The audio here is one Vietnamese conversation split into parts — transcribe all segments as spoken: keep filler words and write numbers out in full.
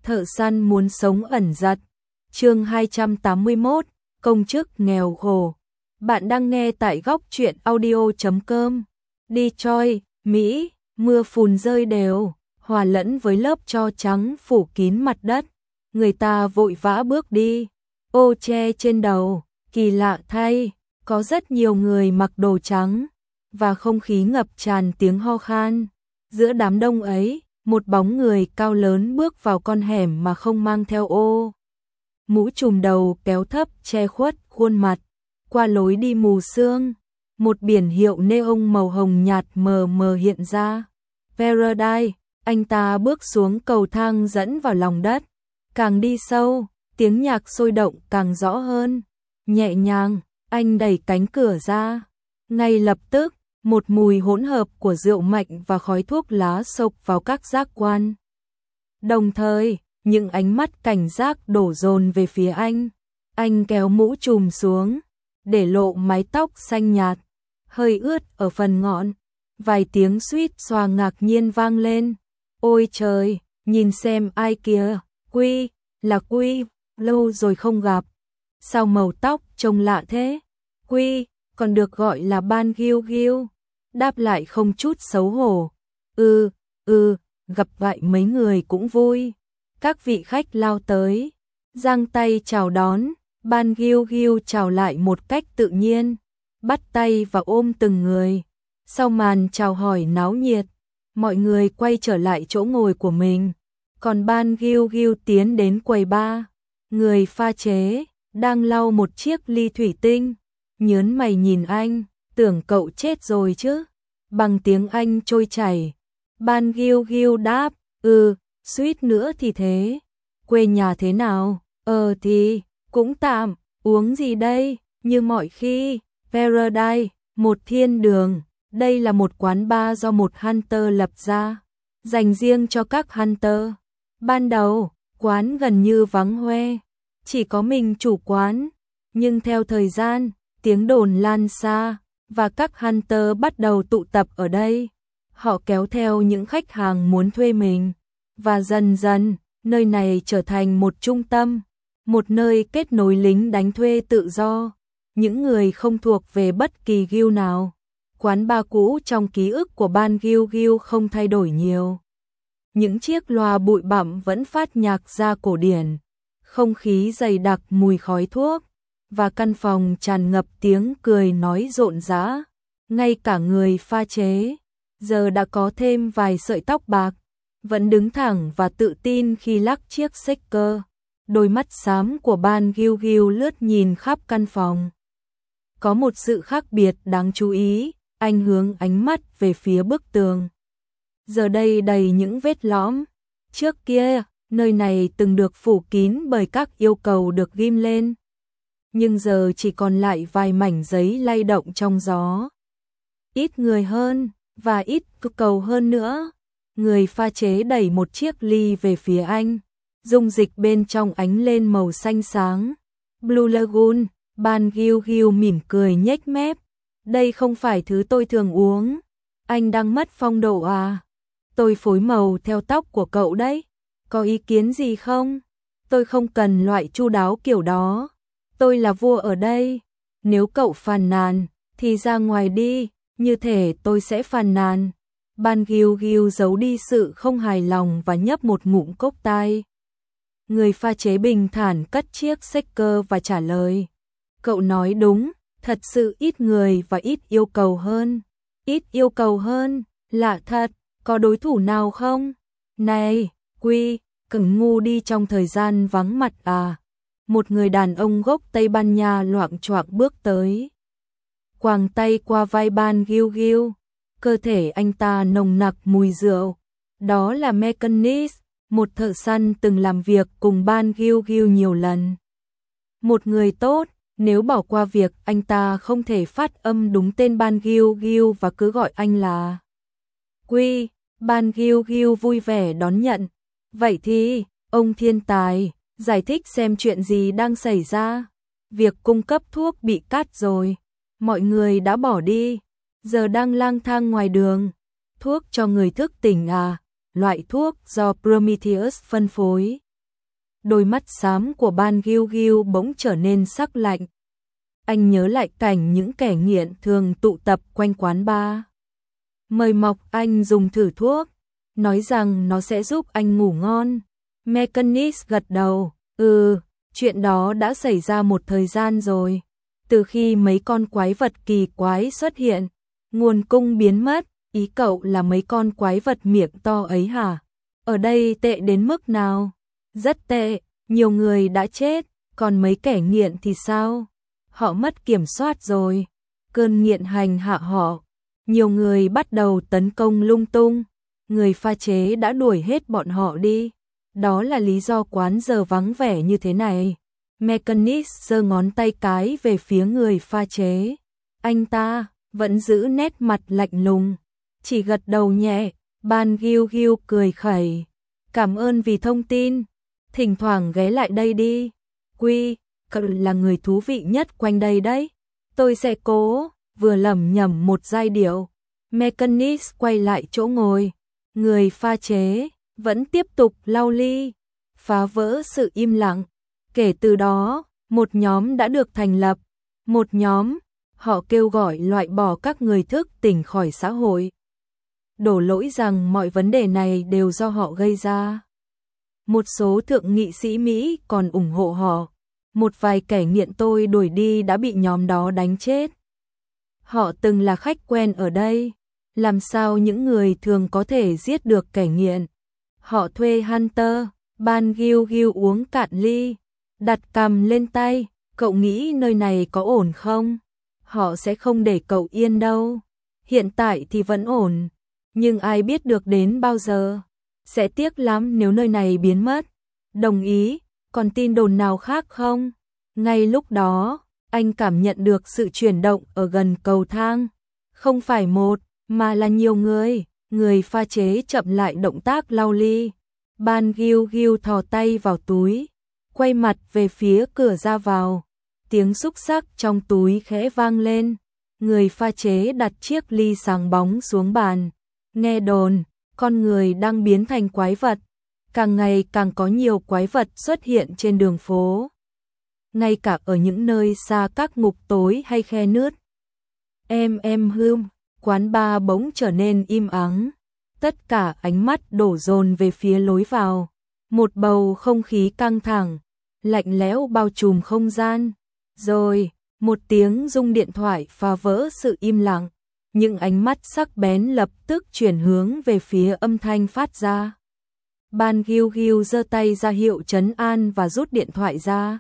Thợ săn muốn sống ẩn giật. Chương hai trăm tám mươi mốt, công chức nghèo khổ. Bạn đang nghe tại góc truyện audio chấm com. Detroit, Mỹ, mưa phùn rơi đều, hòa lẫn với lớp tro trắng phủ kín mặt đất. Người ta vội vã bước đi, ô che trên đầu, kỳ lạ thay, có rất nhiều người mặc đồ trắng, và không khí ngập tràn tiếng ho khan. Giữa đám đông ấy, một bóng người cao lớn bước vào con hẻm mà không mang theo ô. Mũ trùm đầu kéo thấp che khuất khuôn mặt. Qua lối đi mù sương, một biển hiệu neon màu hồng nhạt mờ mờ hiện ra. Paradise, anh ta bước xuống cầu thang dẫn vào lòng đất. Càng đi sâu, tiếng nhạc sôi động càng rõ hơn. Nhẹ nhàng, anh đẩy cánh cửa ra. Ngay lập tức, một mùi hỗn hợp của rượu mạnh và khói thuốc lá xộc vào các giác quan. Đồng thời, những ánh mắt cảnh giác đổ dồn về phía anh. Anh kéo mũ trùm xuống, để lộ mái tóc xanh nhạt, hơi ướt ở phần ngọn. Vài tiếng suýt xoa ngạc nhiên vang lên. Ôi trời, nhìn xem ai kìa, Quy, là Quy, lâu rồi không gặp. Sao màu tóc trông lạ thế? Quy, còn được gọi là Ban Ghiu Ghiu. Đáp lại không chút xấu hổ. Ừ, ừ, gặp lại mấy người cũng vui. Các vị khách lao tới, giang tay chào đón. Ban Ghiu Ghiu chào lại một cách tự nhiên, bắt tay và ôm từng người. Sau màn chào hỏi náo nhiệt, mọi người quay trở lại chỗ ngồi của mình. Còn Ban Ghiu Ghiu tiến đến quầy bar. Người pha chế đang lau một chiếc ly thủy tinh, nhớn mày nhìn anh, tưởng cậu chết rồi chứ. Bằng tiếng Anh trôi chảy, Ban Ghiu Ghiu đáp, ừ, suýt nữa thì thế. Quê nhà thế nào? Ờ thì, cũng tạm, uống gì đây? Như mọi khi, Paradise, một thiên đường. Đây là một quán bar do một hunter lập ra, dành riêng cho các hunter. Ban đầu, quán gần như vắng hoe, chỉ có mình chủ quán. Nhưng theo thời gian, tiếng đồn lan xa, và các hunter bắt đầu tụ tập ở đây. Họ kéo theo những khách hàng muốn thuê mình, và dần dần, nơi này trở thành một trung tâm, một nơi kết nối lính đánh thuê tự do, những người không thuộc về bất kỳ guild nào. Quán bar cũ trong ký ức của Ban Ghiu Ghiu không thay đổi nhiều. Những chiếc loa bụi bặm vẫn phát nhạc ra cổ điển, không khí dày đặc mùi khói thuốc, và căn phòng tràn ngập tiếng cười nói rộn rã. Ngay cả người pha chế, giờ đã có thêm vài sợi tóc bạc, vẫn đứng thẳng và tự tin khi lắc chiếc shaker. Đôi mắt xám của Ban Ghiu Ghiu lướt nhìn khắp căn phòng. Có một sự khác biệt đáng chú ý, anh hướng ánh mắt về phía bức tường. Giờ đây đầy những vết lõm. Trước kia, nơi này từng được phủ kín bởi các yêu cầu được ghim lên. Nhưng giờ chỉ còn lại vài mảnh giấy lay động trong gió. Ít người hơn, và ít cầu hơn nữa. Người pha chế đẩy một chiếc ly về phía anh. Dung dịch bên trong ánh lên màu xanh sáng. Blue Lagoon. Ban Ghiu Ghiu mỉm cười nhếch mép. Đây không phải thứ tôi thường uống. Anh đang mất phong độ à? Tôi phối màu theo tóc của cậu đấy. Có ý kiến gì không? Tôi không cần loại chu đáo kiểu đó. Tôi là vua ở đây. Nếu cậu phàn nàn, thì ra ngoài đi, như thể tôi sẽ phàn nàn. Ban Ghiu Ghiu giấu đi sự không hài lòng và nhấp một ngụm cốc tai. Người pha chế bình thản cất chiếc shaker và trả lời. Cậu nói đúng, thật sự ít người và ít yêu cầu hơn. Ít yêu cầu hơn, lạ thật, có đối thủ nào không? Này, Quy, cẩn ngu đi trong thời gian vắng mặt à? Một người đàn ông gốc Tây Ban Nha loạng choạng bước tới. Quàng tay qua vai Ban Ghiu Ghiu, cơ thể anh ta nồng nặc mùi rượu. Đó là Mechanist, một thợ săn từng làm việc cùng Ban Ghiu Ghiu nhiều lần. Một người tốt, nếu bỏ qua việc anh ta không thể phát âm đúng tên Ban Ghiu Ghiu và cứ gọi anh là Quy. Ban Ghiu Ghiu vui vẻ đón nhận. Vậy thì, ông thiên tài, giải thích xem chuyện gì đang xảy ra. Việc cung cấp thuốc bị cắt rồi, mọi người đã bỏ đi, giờ đang lang thang ngoài đường. Thuốc cho người thức tỉnh à? Loại thuốc do Prometheus phân phối. Đôi mắt xám của Ban Ghiu Ghiu bỗng trở nên sắc lạnh. Anh nhớ lại cảnh những kẻ nghiện thường tụ tập quanh quán bar. Mời mọc anh dùng thử thuốc, nói rằng nó sẽ giúp anh ngủ ngon. Mechanist gật đầu, ừ, chuyện đó đã xảy ra một thời gian rồi. Từ khi mấy con quái vật kỳ quái xuất hiện, nguồn cung biến mất, ý cậu là mấy con quái vật miệng to ấy hả? Ở đây tệ đến mức nào? Rất tệ, nhiều người đã chết, còn mấy kẻ nghiện thì sao? Họ mất kiểm soát rồi, cơn nghiện hành hạ họ. Nhiều người bắt đầu tấn công lung tung, người pha chế đã đuổi hết bọn họ đi. Đó là lý do quán giờ vắng vẻ như thế này. Mechanist giơ ngón tay cái về phía người pha chế. Anh ta vẫn giữ nét mặt lạnh lùng, chỉ gật đầu nhẹ. Ban Ghiu Ghiu cười khẩy. Cảm ơn vì thông tin, thỉnh thoảng ghé lại đây đi. Quy, cậu là người thú vị nhất quanh đây đấy. Tôi sẽ cố. Vừa lẩm nhẩm một giai điệu, Mechanist quay lại chỗ ngồi. Người pha chế vẫn tiếp tục lau ly, phá vỡ sự im lặng. Kể từ đó, một nhóm đã được thành lập. Một nhóm, họ kêu gọi loại bỏ các người thức tỉnh khỏi xã hội. Đổ lỗi rằng mọi vấn đề này đều do họ gây ra. Một số thượng nghị sĩ Mỹ còn ủng hộ họ. Một vài kẻ nghiện tôi đuổi đi đã bị nhóm đó đánh chết. Họ từng là khách quen ở đây. Làm sao những người thường có thể giết được kẻ nghiện? Họ thuê Hunter. Ban Ghiu Ghiu uống cạn ly, đặt cằm lên tay. Cậu nghĩ nơi này có ổn không? Họ sẽ không để cậu yên đâu. Hiện tại thì vẫn ổn, nhưng ai biết được đến bao giờ. Sẽ tiếc lắm nếu nơi này biến mất. Đồng ý, còn tin đồn nào khác không? Ngay lúc đó, anh cảm nhận được sự chuyển động ở gần cầu thang. Không phải một, mà là nhiều người. Người pha chế chậm lại động tác lau ly. Ban Ghiu Ghiu thò tay vào túi, quay mặt về phía cửa ra vào. Tiếng xúc xắc trong túi khẽ vang lên. Người pha chế đặt chiếc ly sáng bóng xuống bàn. Nghe đồn, con người đang biến thành quái vật. Càng ngày càng có nhiều quái vật xuất hiện trên đường phố. Ngay cả ở những nơi xa các ngục tối hay khe nứt. Em em hươm, quán bar bỗng trở nên im ắng. Tất cả ánh mắt đổ dồn về phía lối vào. Một bầu không khí căng thẳng, lạnh lẽo bao trùm không gian. Rồi, một tiếng rung điện thoại phá vỡ sự im lặng. Những ánh mắt sắc bén lập tức chuyển hướng về phía âm thanh phát ra. Ban Ghiu Ghiu giơ tay ra hiệu trấn an và rút điện thoại ra.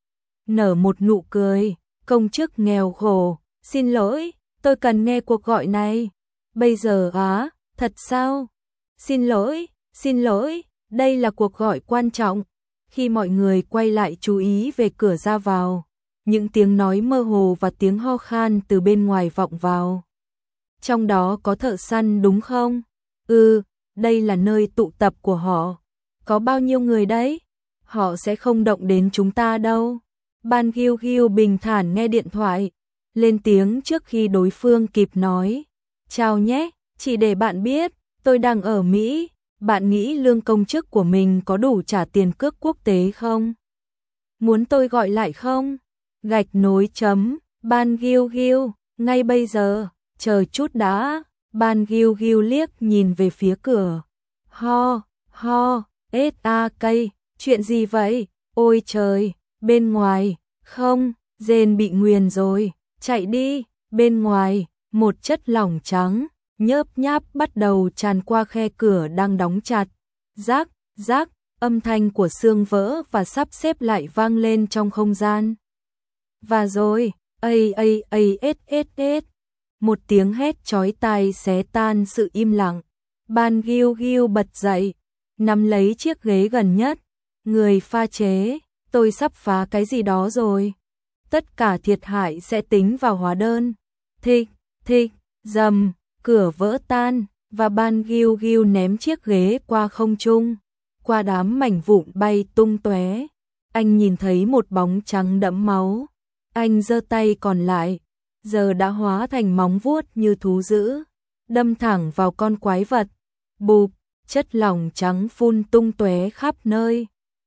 Nở một nụ cười, công chức nghèo khổ, xin lỗi, tôi cần nghe cuộc gọi này. Bây giờ á, thật sao? Xin lỗi, xin lỗi, đây là cuộc gọi quan trọng. Khi mọi người quay lại chú ý về cửa ra vào, những tiếng nói mơ hồ và tiếng ho khan từ bên ngoài vọng vào. Trong đó có thợ săn đúng không? Ừ, đây là nơi tụ tập của họ. Có bao nhiêu người đấy? Họ sẽ không động đến chúng ta đâu. Ban Ghiu Ghiu bình thản nghe điện thoại, lên tiếng trước khi đối phương kịp nói. Chào nhé, chỉ để bạn biết, tôi đang ở Mỹ. Bạn nghĩ lương công chức của mình có đủ trả tiền cước quốc tế không? Muốn tôi gọi lại không? Gạch nối chấm, Ban Ghiu Ghiu, ngay bây giờ, chờ chút đã. Ban Ghiu Ghiu liếc nhìn về phía cửa. Ho, ho, ết a cây, chuyện gì vậy? Ôi trời, bên ngoài, không, rên bị nguyền rồi, chạy đi. Bên ngoài, một chất lỏng trắng, nhớp nháp bắt đầu tràn qua khe cửa đang đóng chặt. Rác, rác, âm thanh của xương vỡ và sắp xếp lại vang lên trong không gian. Và rồi, ây ây ây ết ết ết. Một tiếng hét chói tai xé tan sự im lặng. Ban Ghiu Ghiu bật dậy, nắm lấy chiếc ghế gần nhất. Người pha chế, tôi sắp phá cái gì đó rồi. Tất cả thiệt hại sẽ tính vào hóa đơn. Thịch, thịch, dầm, cửa vỡ tan, và Ban Ghiu Ghiu ném chiếc ghế qua không trung. Qua đám mảnh vụn bay tung tóe, anh nhìn thấy một bóng trắng đẫm máu. Anh giơ tay còn lại, giờ đã hóa thành móng vuốt như thú dữ, đâm thẳng vào con quái vật. Bụp, chất lỏng trắng phun tung tóe khắp nơi.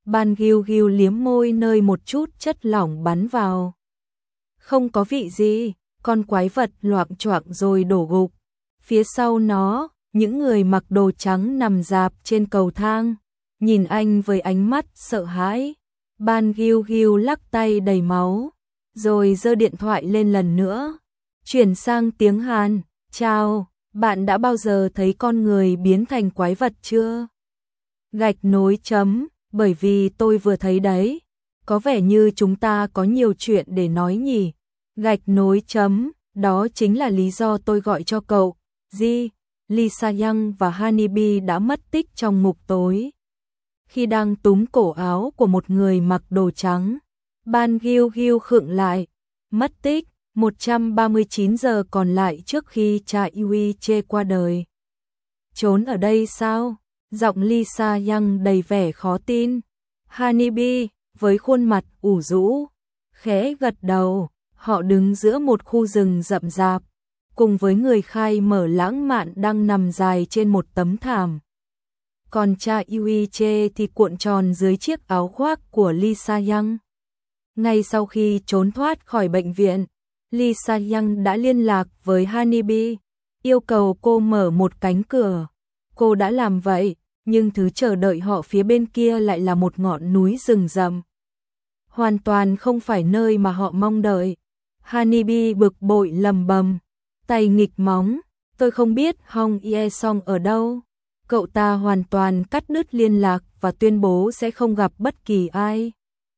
Ban Ghiu Ghiu liếm môi nơi một chút chất lỏng bắn vào. Không có vị gì, con quái vật loạng choạng rồi đổ gục. Phía sau nó, những người mặc đồ trắng nằm rạp trên cầu thang, nhìn anh với ánh mắt sợ hãi. Ban Ghiu Ghiu lắc tay đầy máu, rồi giơ điện thoại lên lần nữa. Chuyển sang tiếng Hàn, chào, bạn đã bao giờ thấy con người biến thành quái vật chưa? Gạch nối chấm, bởi vì tôi vừa thấy đấy, có vẻ như chúng ta có nhiều chuyện để nói nhỉ. Gạch nối chấm, đó chính là lý do tôi gọi cho cậu. Ji, Lee Sa-young và Honeybee đã mất tích trong ngục tối. Khi đang túm cổ áo của một người mặc đồ trắng, Ban Ghiu Ghiu khựng lại. Mất tích, một trăm ba mươi chín giờ còn lại trước khi cha Yui Che qua đời. Trốn ở đây sao? Giọng Lee Sa-young đầy vẻ khó tin. Honeybee, với khuôn mặt ủ rũ, khẽ gật đầu. Họ đứng giữa một khu rừng rậm rạp, cùng với người khai mở lãng mạn đang nằm dài trên một tấm thảm. Còn cha Yui Che thì cuộn tròn dưới chiếc áo khoác của Lee Sa-young. Ngay sau khi trốn thoát khỏi bệnh viện, Lee Sa-young đã liên lạc với Honeybee, yêu cầu cô mở một cánh cửa. Cô đã làm vậy, nhưng thứ chờ đợi họ phía bên kia lại là một ngọn núi rừng rậm. Hoàn toàn không phải nơi mà họ mong đợi. Honeybee bực bội lầm bầm, tay nghịch móng, tôi không biết Hong Ye-song ở đâu. Cậu ta hoàn toàn cắt đứt liên lạc và tuyên bố sẽ không gặp bất kỳ ai.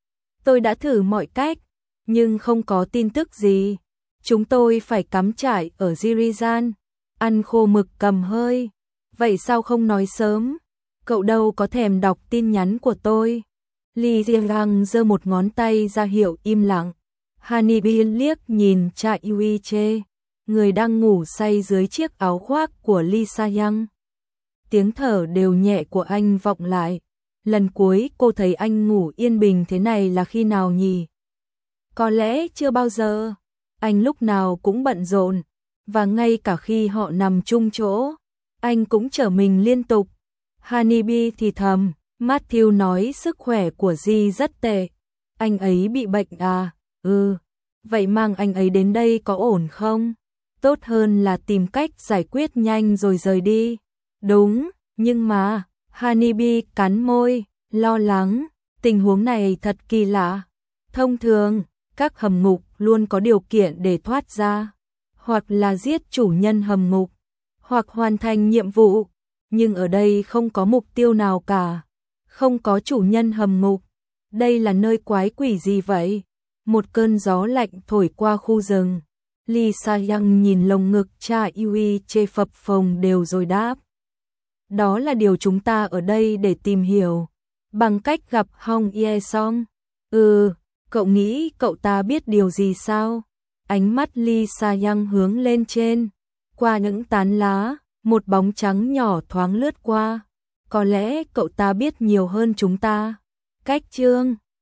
Tôi đã thử mọi cách, nhưng không có tin tức gì. Chúng tôi phải cắm trại ở Jirizan, ăn khô mực cầm hơi. Vậy sao không nói sớm? Cậu đâu có thèm đọc tin nhắn của tôi. Lee Jiang giơ một ngón tay ra hiệu im lặng. Honeybee liếc nhìn cha Yui Che, người đang ngủ say dưới chiếc áo khoác của Lee Sa-young. Tiếng thở đều nhẹ của anh vọng lại. Lần cuối cô thấy anh ngủ yên bình thế này là khi nào nhỉ? Có lẽ chưa bao giờ. Anh lúc nào cũng bận rộn, và ngay cả khi họ nằm chung chỗ, anh cũng trở mình liên tục. Honeybee thì thầm, Matthew nói sức khỏe của Ji rất tệ. Anh ấy bị bệnh à? Ừ. Vậy mang anh ấy đến đây có ổn không? Tốt hơn là tìm cách giải quyết nhanh rồi rời đi. Đúng, nhưng mà, Honeybee cắn môi, lo lắng, tình huống này thật kỳ lạ. Thông thường, các hầm ngục luôn có điều kiện để thoát ra, hoặc là giết chủ nhân hầm ngục, hoặc hoàn thành nhiệm vụ, nhưng ở đây không có mục tiêu nào cả, không có chủ nhân hầm ngục. Đây là nơi quái quỷ gì vậy? Một cơn gió lạnh thổi qua khu rừng. Lee Sa-young nhìn lồng ngực cha Yui Che phập phồng đều rồi đáp. Đó là điều chúng ta ở đây để tìm hiểu. Bằng cách gặp Hong Ye-song. Ừ, cậu nghĩ cậu ta biết điều gì sao? Ánh mắt Lee Sa-young hướng lên trên. Qua những tán lá, một bóng trắng nhỏ thoáng lướt qua. Có lẽ cậu ta biết nhiều hơn chúng ta. Cách chương